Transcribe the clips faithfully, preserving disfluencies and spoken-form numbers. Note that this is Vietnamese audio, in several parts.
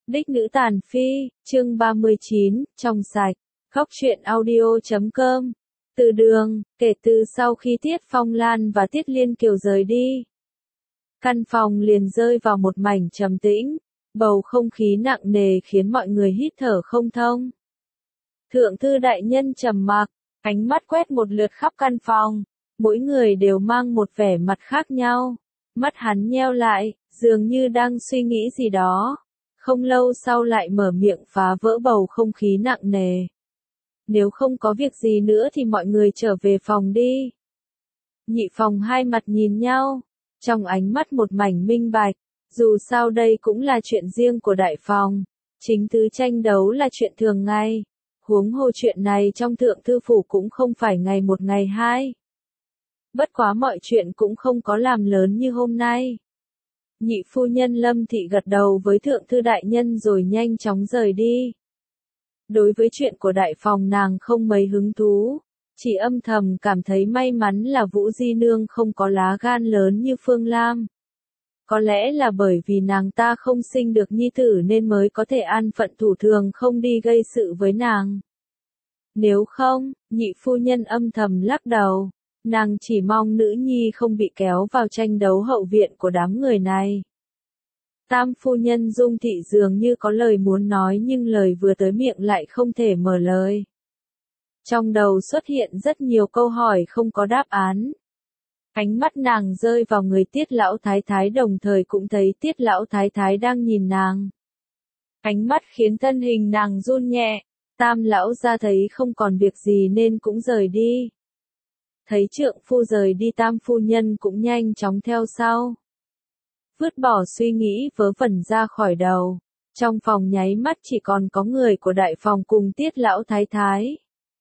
Đích nữ tàn phi, chương ba mươi chín, trong sạch. Góc truyện audio chấm com. Từ đường, kể từ sau khi Tiết Phong Lan và Tiết Liên Kiều rời đi, căn phòng liền rơi vào một mảnh trầm tĩnh, bầu không khí nặng nề khiến mọi người hít thở không thông. Thượng thư đại nhân trầm mặc, ánh mắt quét một lượt khắp căn phòng, mỗi người đều mang một vẻ mặt khác nhau. Mắt hắn nheo lại, dường như đang suy nghĩ gì đó. Không lâu sau lại mở miệng phá vỡ bầu không khí nặng nề. Nếu không có việc gì nữa thì mọi người trở về phòng đi. Nhị phòng hai mặt nhìn nhau, trong ánh mắt một mảnh minh bạch, dù sao đây cũng là chuyện riêng của đại phòng, chính tứ tranh đấu là chuyện thường ngày, huống hồ chuyện này trong thượng thư phủ cũng không phải ngày một ngày hai. Bất quá mọi chuyện cũng không có làm lớn như hôm nay. Nhị phu nhân Lâm Thị gật đầu với thượng thư đại nhân rồi nhanh chóng rời đi. Đối với chuyện của đại phòng nàng không mấy hứng thú, chỉ âm thầm cảm thấy may mắn là Vũ Di Nương không có lá gan lớn như Phương Lam. Có lẽ là bởi vì nàng ta không sinh được nhi tử nên mới có thể an phận thủ thường không đi gây sự với nàng. Nếu không, nhị phu nhân âm thầm lắc đầu. Nàng chỉ mong nữ nhi không bị kéo vào tranh đấu hậu viện của đám người này. Tam phu nhân Dung Thị dường như có lời muốn nói nhưng lời vừa tới miệng lại không thể mở lời. Trong đầu xuất hiện rất nhiều câu hỏi không có đáp án. Ánh mắt nàng rơi vào người Tiết lão thái thái đồng thời cũng thấy Tiết lão thái thái đang nhìn nàng. Ánh mắt khiến thân hình nàng run nhẹ, Tam lão ra thấy không còn việc gì nên cũng rời đi. Thấy trượng phu rời đi tam phu nhân cũng nhanh chóng theo sau. Vứt bỏ suy nghĩ vớ vẩn ra khỏi đầu. Trong phòng nháy mắt chỉ còn có người của đại phòng cùng Tiết lão thái thái.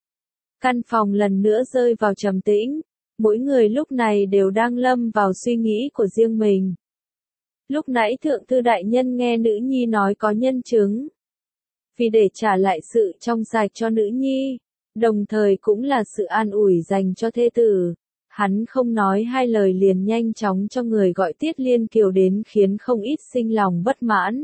Căn phòng lần nữa rơi vào trầm tĩnh. Mỗi người lúc này đều đang lâm vào suy nghĩ của riêng mình. Lúc nãy thượng thư đại nhân nghe nữ nhi nói có nhân chứng. Vì để trả lại sự trong sạch cho nữ nhi, đồng thời cũng là sự an ủi dành cho thê tử. Hắn không nói hai lời liền nhanh chóng cho người gọi Tiết Liên Kiều đến khiến không ít sinh lòng bất mãn.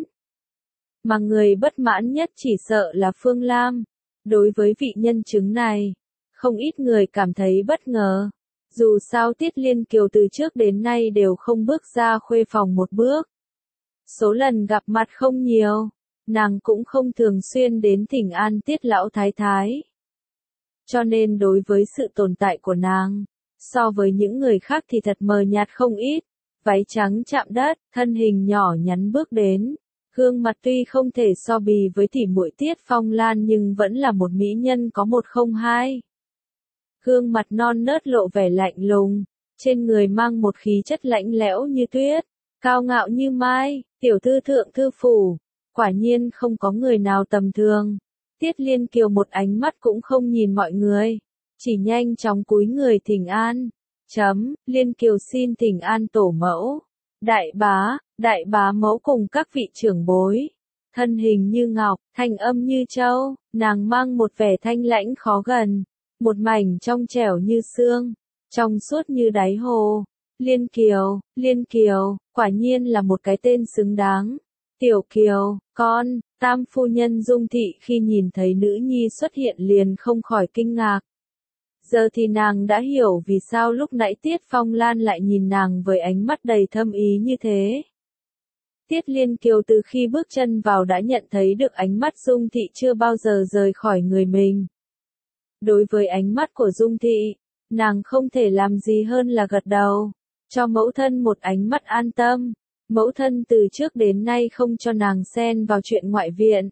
Mà người bất mãn nhất chỉ sợ là Phương Lam. Đối với vị nhân chứng này, không ít người cảm thấy bất ngờ. Dù sao Tiết Liên Kiều từ trước đến nay đều không bước ra khuê phòng một bước. Số lần gặp mặt không nhiều, nàng cũng không thường xuyên đến thỉnh an Tiết lão thái thái. Cho nên đối với sự tồn tại của nàng, so với những người khác thì thật mờ nhạt không ít. Váy trắng chạm đất, thân hình nhỏ nhắn bước đến. Gương mặt tuy không thể so bì với tỷ muội Tiết Phong Lan nhưng vẫn là một mỹ nhân có một không hai. Gương mặt non nớt lộ vẻ lạnh lùng, trên người mang một khí chất lạnh lẽo như tuyết, cao ngạo như mai, tiểu thư thượng thư phủ. Quả nhiên không có người nào tầm thường. Tiết Liên Kiều một ánh mắt cũng không nhìn mọi người, chỉ nhanh chóng cúi người thỉnh an. Chấm, Liên Kiều xin thỉnh an tổ mẫu, đại bá, đại bá mẫu cùng các vị trưởng bối. Thân hình như ngọc, thanh âm như châu, nàng mang một vẻ thanh lãnh khó gần, một mảnh trong trẻo như xương, trong suốt như đáy hồ. Liên Kiều, Liên Kiều, quả nhiên là một cái tên xứng đáng. Tiểu Kiều, con, tam phu nhân Dung Thị khi nhìn thấy nữ nhi xuất hiện liền không khỏi kinh ngạc. Giờ thì nàng đã hiểu vì sao lúc nãy Tiết Phong Lan lại nhìn nàng với ánh mắt đầy thâm ý như thế. Tiết Liên Kiều từ khi bước chân vào đã nhận thấy được ánh mắt Dung Thị chưa bao giờ rời khỏi người mình. Đối với ánh mắt của Dung Thị, nàng không thể làm gì hơn là gật đầu, cho mẫu thân một ánh mắt an tâm. Mẫu thân từ trước đến nay không cho nàng xen vào chuyện ngoại viện.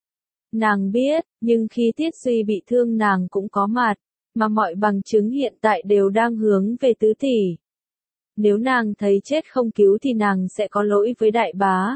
Nàng biết, nhưng khi Tiết Duy bị thương nàng cũng có mặt, mà mọi bằng chứng hiện tại đều đang hướng về tứ tỷ. Nếu nàng thấy chết không cứu thì nàng sẽ có lỗi với đại bá.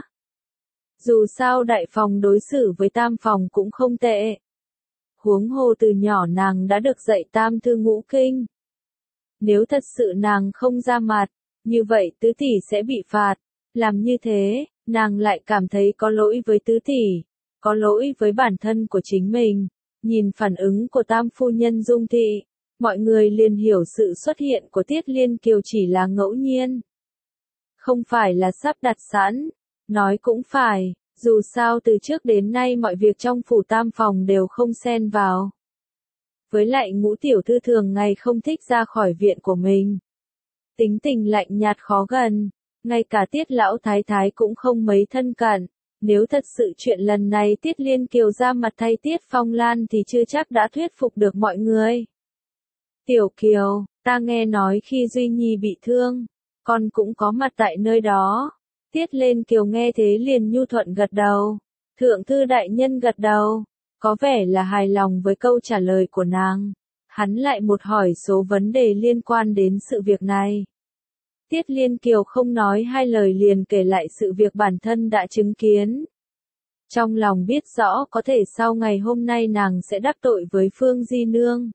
Dù sao đại phòng đối xử với tam phòng cũng không tệ. Huống hồ từ nhỏ nàng đã được dạy tam thư ngũ kinh. Nếu thật sự nàng không ra mặt, như vậy tứ tỷ sẽ bị phạt. Làm như thế, nàng lại cảm thấy có lỗi với tứ tỷ, có lỗi với bản thân của chính mình. Nhìn phản ứng của tam phu nhân Dung Thị, mọi người liền hiểu sự xuất hiện của Tiết Liên Kiều chỉ là ngẫu nhiên. Không phải là sắp đặt sẵn, nói cũng phải, Dù sao từ trước đến nay mọi việc trong phủ tam phòng đều không xen vào. Với lại Ngũ tiểu thư thường ngày không thích ra khỏi viện của mình. Tính tình lạnh nhạt khó gần, ngay cả Tiết lão thái thái cũng không mấy thân cận. Nếu thật sự chuyện lần này Tiết Liên Kiều ra mặt thay Tiết Phong Lan thì chưa chắc đã thuyết phục được mọi người. Tiểu Kiều, ta nghe nói khi Duy Nhi bị thương, con cũng có mặt tại nơi đó. Tiết Liên Kiều nghe thế liền nhu thuận gật đầu. Thượng thư đại nhân gật đầu, có vẻ là hài lòng với câu trả lời của nàng. Hắn lại một hỏi số vấn đề liên quan đến sự việc này. Tiết Liên Kiều không nói hai lời liền kể lại sự việc bản thân đã chứng kiến. Trong lòng biết rõ có thể sau ngày hôm nay nàng sẽ đắc tội với Phương Di Nương.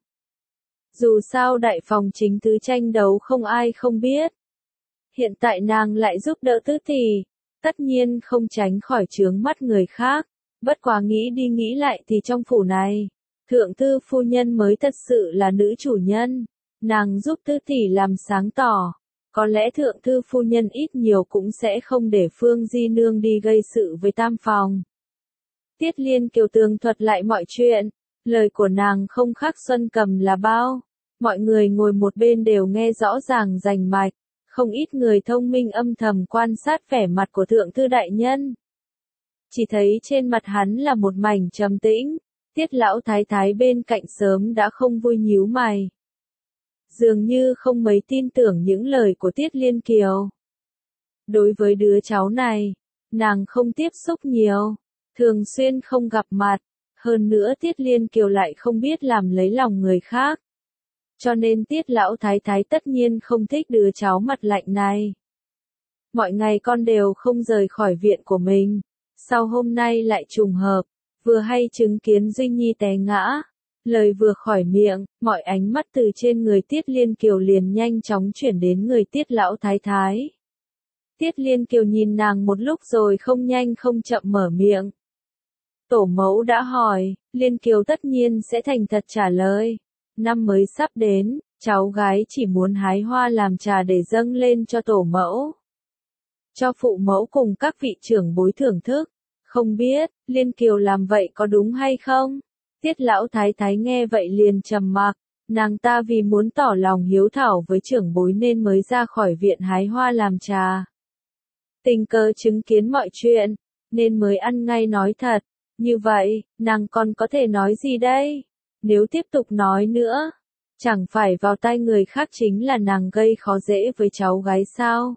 Dù sao đại phòng chính tứ tranh đấu không ai không biết. Hiện tại nàng lại giúp đỡ tứ tỷ, tất nhiên không tránh khỏi chướng mắt người khác. Bất quá nghĩ đi nghĩ lại thì trong phủ này, thượng thư phu nhân mới thật sự là nữ chủ nhân. Nàng giúp tứ tỷ làm sáng tỏ. Có lẽ thượng thư phu nhân ít nhiều cũng sẽ không để Phương Di Nương đi gây sự với tam phòng. Tiết Liên Kiều tường thuật lại mọi chuyện, lời của nàng không khác Xuân Cầm là bao. Mọi người ngồi một bên đều nghe rõ ràng rành mạch, không ít người thông minh âm thầm quan sát vẻ mặt của thượng thư đại nhân. Chỉ thấy trên mặt hắn là một mảnh trầm tĩnh, Tiết lão thái thái bên cạnh sớm đã không vui nhíu mày. Dường như không mấy tin tưởng những lời của Tiết Liên Kiều. Đối với đứa cháu này, nàng không tiếp xúc nhiều, thường xuyên không gặp mặt, hơn nữa Tiết Liên Kiều lại không biết làm lấy lòng người khác. Cho nên Tiết lão thái thái tất nhiên không thích đứa cháu mặt lạnh này. Mọi ngày con đều không rời khỏi viện của mình, sau hôm nay lại trùng hợp, vừa hay chứng kiến Duy Nhi té ngã. Lời vừa khỏi miệng, mọi ánh mắt từ trên người Tiết Liên Kiều liền nhanh chóng chuyển đến người Tiết lão thái thái. Tiết Liên Kiều nhìn nàng một lúc rồi không nhanh không chậm mở miệng. Tổ mẫu đã hỏi, Liên Kiều tất nhiên sẽ thành thật trả lời. Năm mới sắp đến, cháu gái chỉ muốn hái hoa làm trà để dâng lên cho tổ mẫu. Cho phụ mẫu cùng các vị trưởng bối thưởng thức. Không biết, Liên Kiều làm vậy có đúng hay không? Tiết lão thái thái nghe vậy liền trầm mặc, nàng ta vì muốn tỏ lòng hiếu thảo với trưởng bối nên mới ra khỏi viện hái hoa làm trà. Tình cờ chứng kiến mọi chuyện, nên mới ăn ngay nói thật, như vậy, nàng còn có thể nói gì đây? Nếu tiếp tục nói nữa, chẳng phải vào tai người khác chính là nàng gây khó dễ với cháu gái sao?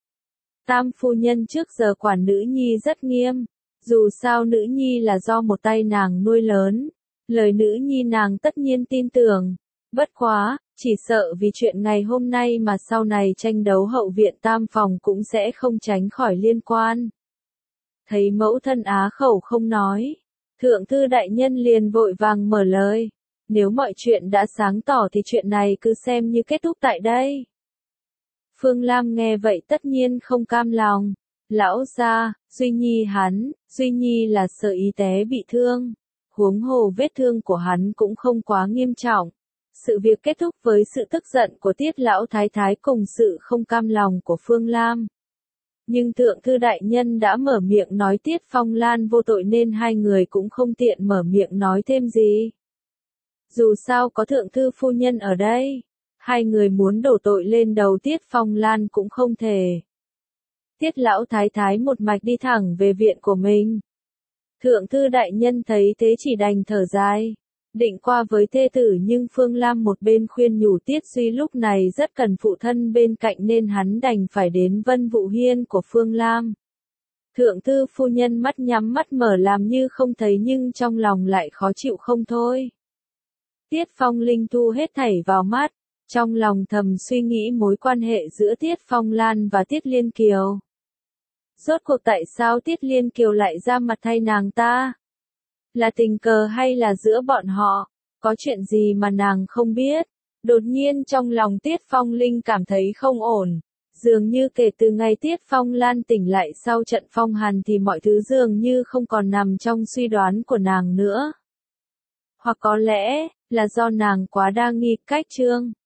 Tam phu nhân trước giờ quản nữ nhi rất nghiêm, dù sao nữ nhi là do một tay nàng nuôi lớn. Lời nữ nhi nàng tất nhiên tin tưởng. Bất quá, chỉ sợ vì chuyện ngày hôm nay mà sau này tranh đấu hậu viện tam phòng cũng sẽ không tránh khỏi liên quan. Thấy mẫu thân á khẩu không nói, thượng thư đại nhân liền vội vàng mở lời. Nếu mọi chuyện đã sáng tỏ thì chuyện này cứ xem như kết thúc tại đây. Phương Lam nghe vậy tất nhiên không cam lòng. Lão gia, Duy Nhi hắn, Duy Nhi là sợ ý té bị thương. Huống hồ vết thương của hắn cũng không quá nghiêm trọng. Sự việc kết thúc với sự tức giận của Tiết lão thái thái cùng sự không cam lòng của Phương Lam. Nhưng thượng thư đại nhân đã mở miệng nói Tiết Phong Lan vô tội nên hai người cũng không tiện mở miệng nói thêm gì. Dù sao có thượng thư phu nhân ở đây, hai người muốn đổ tội lên đầu Tiết Phong Lan cũng không thể. Tiết lão thái thái một mạch đi thẳng về viện của mình. Thượng thư đại nhân thấy thế chỉ đành thở dài, định qua với thê tử nhưng Phương Lam một bên khuyên nhủ Tiết Duy lúc này rất cần phụ thân bên cạnh nên hắn đành phải đến Vân Vũ Hiên của Phương Lam. Thượng thư phu nhân mắt nhắm mắt mở làm như không thấy nhưng trong lòng lại khó chịu không thôi. Tiết Phong Linh thu hết thảy vào mắt, trong lòng thầm suy nghĩ mối quan hệ giữa Tiết Phong Lan và Tiết Liên Kiều. Rốt cuộc tại sao Tiết Liên Kiều lại ra mặt thay nàng ta? Là tình cờ hay là giữa bọn họ? Có chuyện gì mà nàng không biết? Đột nhiên trong lòng Tiết Phong Linh cảm thấy không ổn. Dường như kể từ ngày Tiết Phong Lan tỉnh lại sau trận phong hàn thì mọi thứ dường như không còn nằm trong suy đoán của nàng nữa. Hoặc có lẽ, là do nàng quá đa nghi cách trương.